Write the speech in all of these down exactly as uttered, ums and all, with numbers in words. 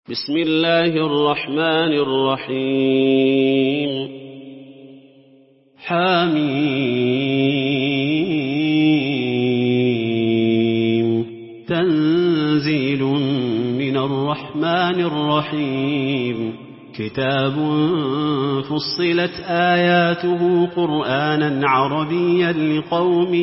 بسم الله الرحمن الرحيم حميم تنزيل من الرحمن الرحيم كتاب فصلت آياته قرآنا عربيا لقوم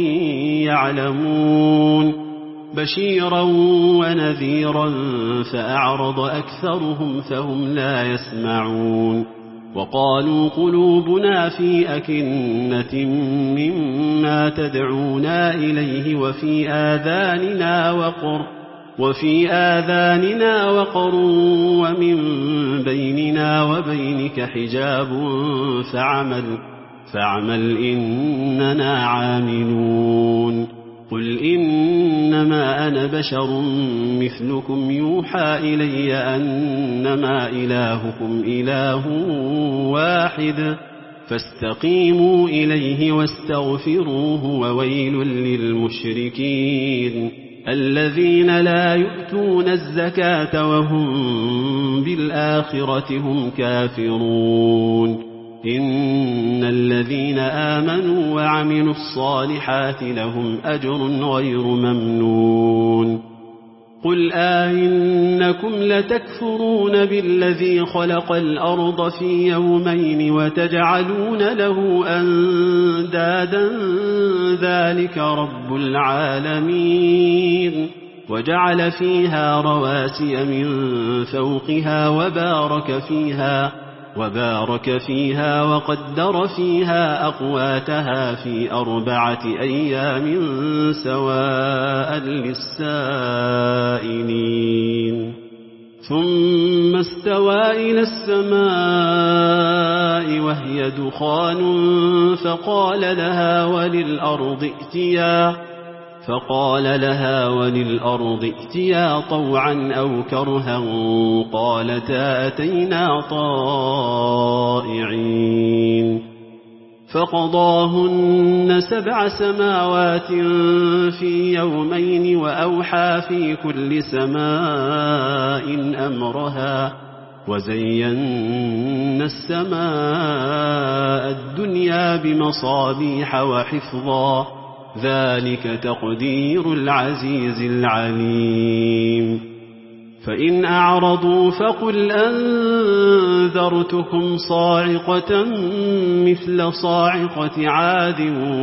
يعلمون بشيرا ونذيرا فأعرض أكثرهم فهم لا يسمعون وقالوا قلوبنا في أكنة مما تدعونا إليه وفي آذاننا وقر وفي آذاننا وقر ومن بيننا وبينك حجاب فعمل فعمل إننا عاملون قل إنما أنا بشر مثلكم يوحى إلي أنما إلهكم إله واحد فاستقيموا إليه واستغفروه وويل للمشركين الذين لا يؤتون الزكاة وهم بالآخرة هم كافرون إن الذين آمنوا وعملوا الصالحات لهم أجر غير ممنون قل آئنكم لتكفرون بالذي خلق الأرض في يومين وتجعلون له أندادا ذلك رب العالمين وجعل فيها رواسي من فوقها وبارك فيها وبارك فيها وقدر فيها أقواتها في أربعة أيام سواء للسائلين ثم استوى إلى السماء وهي دخان فقال لها وللأرض ائتيا فقال لها وللأرض ائتيا طوعا أو كرها قالتا أتينا طائعين فقضاهن سبع سماوات في يومين وأوحى في كل سماء أمرها وزينا السماء الدنيا بمصابيح وحفظا ذلك تقدير العزيز العليم فإن أعرضوا فقل أنذرتكم صاعقة مثل صاعقة عاد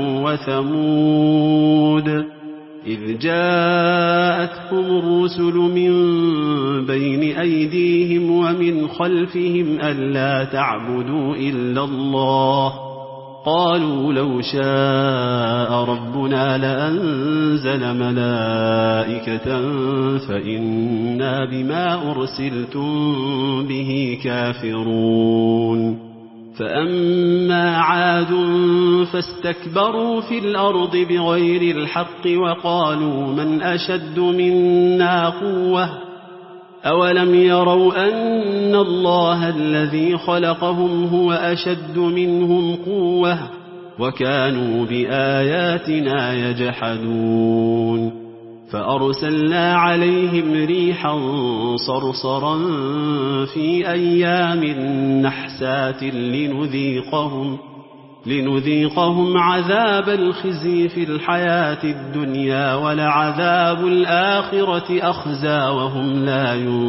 وثمود إذ جاءتهم الرسل من بين أيديهم ومن خلفهم ألا تعبدوا إلا الله قالوا لو شاء ربنا لأنزل ملائكة فإنا بما أرسلتم به كافرون فأما عاد فاستكبروا في الأرض بغير الحق وقالوا من أشد منا قوة أولم يروا أن الله الذي خلقهم هو أشد منهم قوة وكانوا بآياتنا يجحدون فأرسلنا عليهم ريحا صرصرا في أيام نحسات لنذيقهم لنذيقهم عذاب الخزي في الحياة الدنيا ولعذاب الآخرة أخزى وهم لا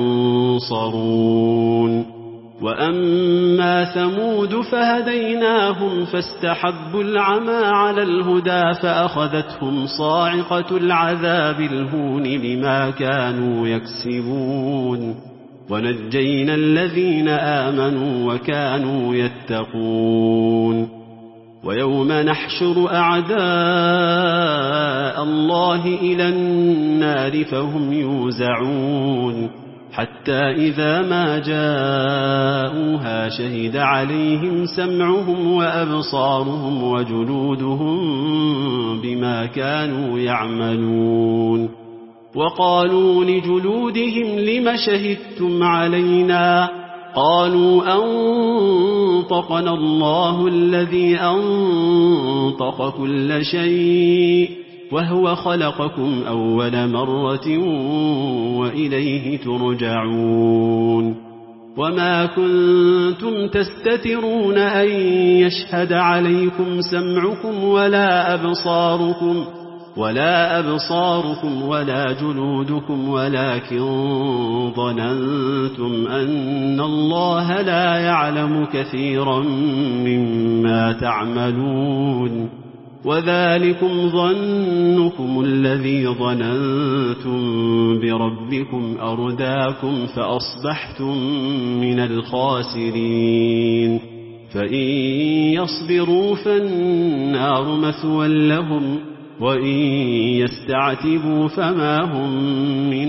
ينصرون وأما ثمود فهديناهم فاستحبوا العمى على الهدى فأخذتهم صاعقة العذاب الهون بما كانوا يكسبون ونجينا الذين آمنوا وكانوا يتقون ويوم نحشر أعداء الله إلى النار فهم يوزعون حتى إذا ما جاءوها شهد عليهم سمعهم وأبصارهم وجلودهم بما كانوا يعملون وقالوا لجلودهم لم شهدتم علينا قالوا أنطقنا الله الذي أنطق كل شيء وهو خلقكم أول مرة وإليه ترجعون وما كنتم تستترون أن يشهد عليكم سمعكم ولا أبصاركم ولا أبصاركم ولا جلودكم ولكن ظننتم أن الله لا يعلم كثيرا مما تعملون وذلكم ظنكم الذي ظننتم بربكم أرداكم فأصبحتم من الخاسرين فإن يصبروا فالنار مثوى لهم وإن يستعتبوا فما هم من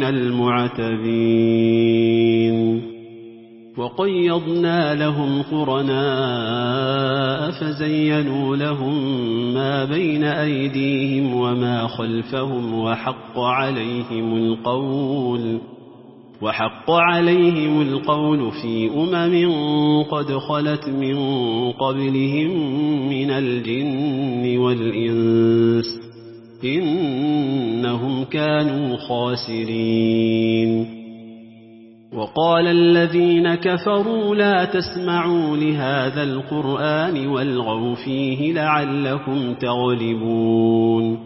المعتبين وقيضنا لهم قرناء فزينوا لهم ما بين أيديهم وما خلفهم وحق عليهم القول وحق عليهم القول في أمم قد خلت من قبلهم من الجن والإنس إنهم كانوا خاسرين وقال الذين كفروا لا تسمعوا لهذا القرآن والغوا فيه لعلكم تغلبون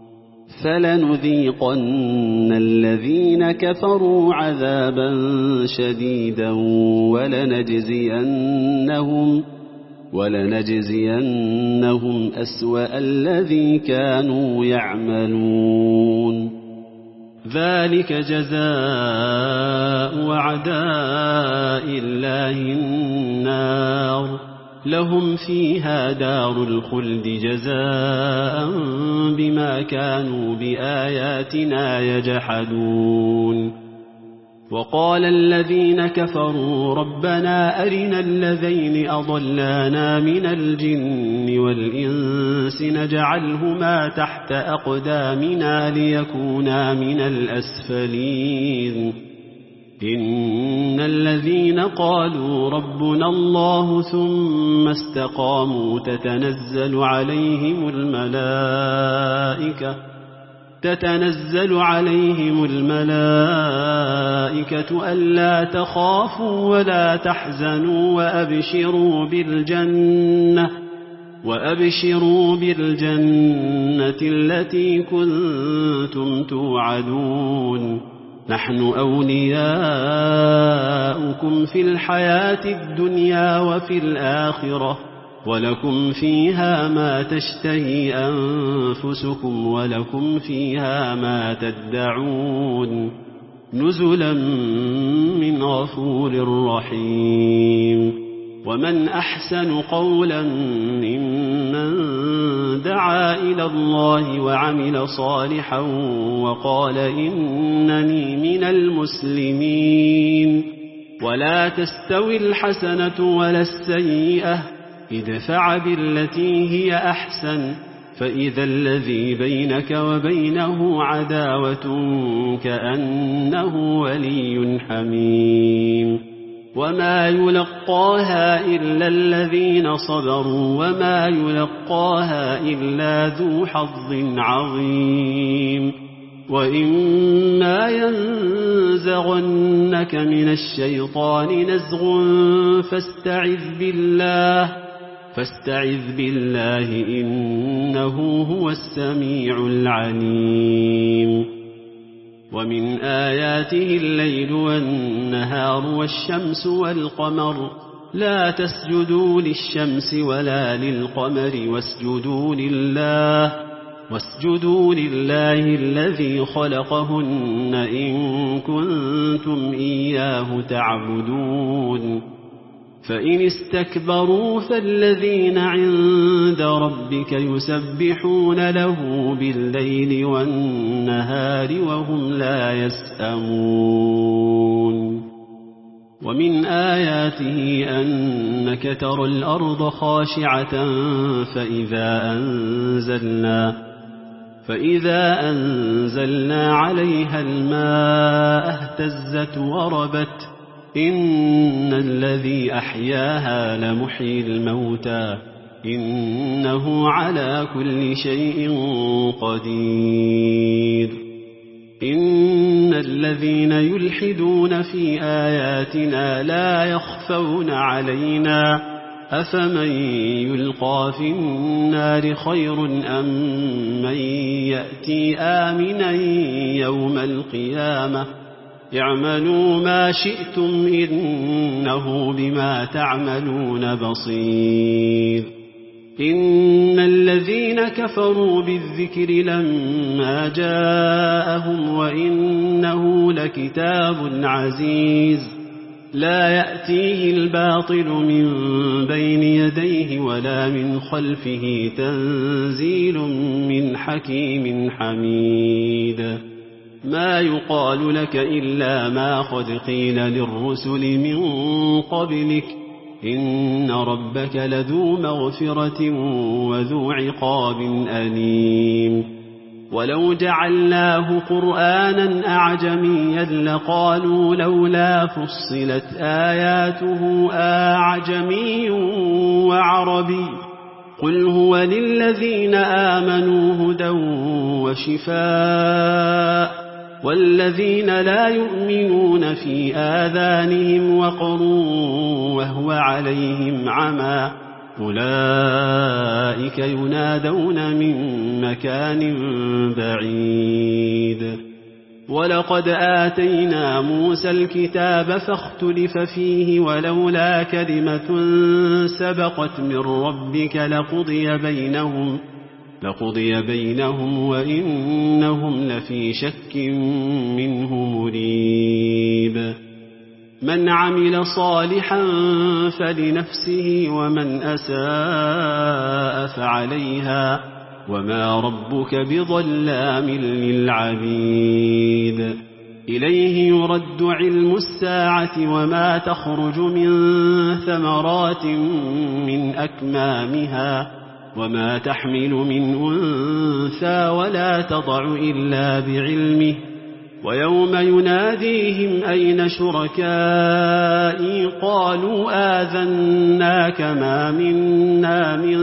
فلنذيقن الذين كفروا عذابا شديدا ولنجزينهم ولنجزينهم أسوأ الذي كانوا يعملون ذلك جزاء أعداء الله النار لهم فيها دار الخلد جزاء بما كانوا بآياتنا يجحدون وقال الذين كفروا ربنا أرنا الذين أضلانا من الجن والإنس نجعلهما تحت أقدامنا ليكونا من الأسفلين إن الذين قالوا ربنا الله ثم استقاموا تتنزل عليهم الملائكة تتنزل عليهم الملائكة ألا تخافوا ولا تحزنوا وأبشروا بالجنة وأبشروا بالجنة التي كنتم توعدون نحن أولياؤكم في الحياة الدنيا وفي الآخرة ولكم فيها ما تشتهي أنفسكم ولكم فيها ما تدعون نزلا من غفور رحيم ومن أحسن قولا ممن دعا إلى الله وعمل صالحا وقال إنني من المسلمين ولا تستوي الحسنة ولا السيئة ادفع بالتي هي أحسن فإذا الذي بينك وبينه عداوة كأنه ولي حميم وما يلقاها إلا الذين صبروا وما يلقاها إلا ذو حظ عظيم وإما ينزغنك من الشيطان نزغ فاستعذ بالله فاستعذ بالله إنه هو السميع العليم ومن آياته الليل والنهار والشمس والقمر لا تسجدوا للشمس ولا للقمر واسجدوا لله واسجدوا لله الذي خلقهن إن كنتم إياه تعبدون فإن استكبروا فالذين عند ربك يسبحون له بالليل والنهار وهم لا يسأمون ومن آياته أنك ترى الأرض خاشعة فإذا أنزلنا فإذا أنزلنا عليها الماء اهتزت وربت إن الذي أحياها لمحيي الموتى إنه على كل شيء قدير إن الذين يلحدون في آياتنا لا يخفون علينا أفمن يلقى في النار خير أم من يأتي آمنا يوم القيامة اعملوا ما شئتم إنه بما تعملون بصير إن الذين كفروا بالذكر لما جاءهم وإنه لكتاب عزيز لا يأتيه الباطل من بين يديه ولا من خلفه تنزيل من حكيم حميد ما يقال لك إلا ما قد قيل للرسل من قبلك إن ربك لذو مغفرة وذو عقاب أليم ولو جعلناه قرآنا أعجميا لقالوا لولا فصلت آياته أعجمي وعربي قل هو للذين آمنوا هدى وشفاء والذين لا يؤمنون في آذانهم وقر وهو عليهم عمى أولئك ينادون من مكان بعيد ولقد آتينا موسى الكتاب فاختلف فيه ولولا كلمة سبقت من ربك لقضي بينهم لقضي بينهم وإنهم لفي شك منه مريب من عمل صالحا فلنفسه ومن أساء فعليها وما ربك بظلام للعبيد إليه يرد علم الساعة وما تخرج من ثمرات من أكمامها وما تحمل من أنثى ولا تضع إلا بعلمه ويوم يناديهم أين شركائي قالوا آذناك ما منا من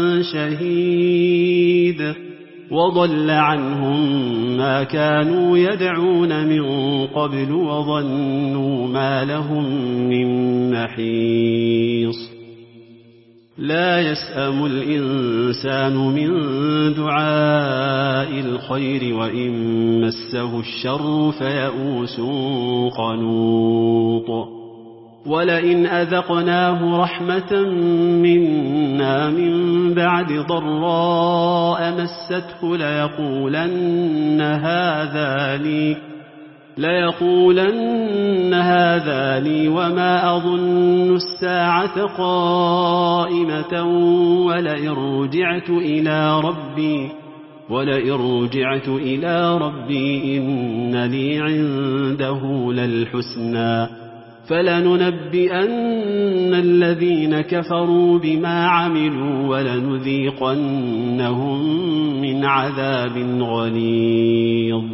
شهيد وضل عنهم ما كانوا يدعون من قبل وظنوا ما لهم من محيص لا يسأم الإنسان من دعاء الخير وإن مسه الشر فيئوس قنوط ولئن أذقناه رحمة منا من بعد ضراء مسته ليقولن هذا لي ليقولن هذا لي وما أظن الساعة قائمة ولئن رجعت إلى ربي ولئن رجعت إلى ربي إن لي عنده للحسنى فلننبئن الذين كفروا بما عملوا ولنذيقنهم من عذاب غليظ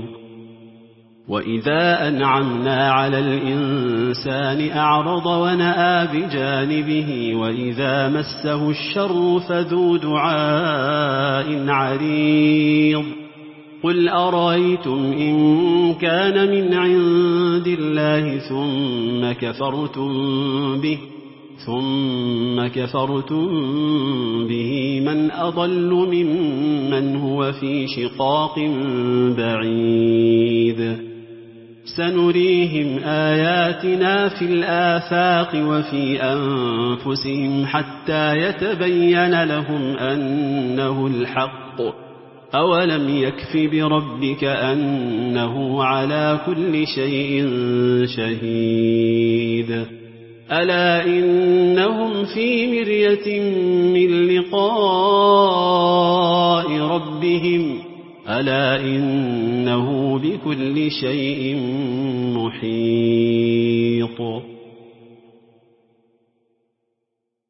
وإذا أنعمنا على الإنسان أعرض ونأى بجانبه وإذا مسه الشر فذو دعاء عريض قل أرأيتم إن كان من عند الله ثم كفرتم به ثم كفرتم به من أضل ممن هو في شقاق بعيد سنريهم آياتنا في الآفاق وفي أنفسهم حتى يتبين لهم أنه الحق أولم يكف بربك أنه على كل شيء شهيد ألا إنهم في مرية من لقاء ربهم ألا إنه بكل شيء محيط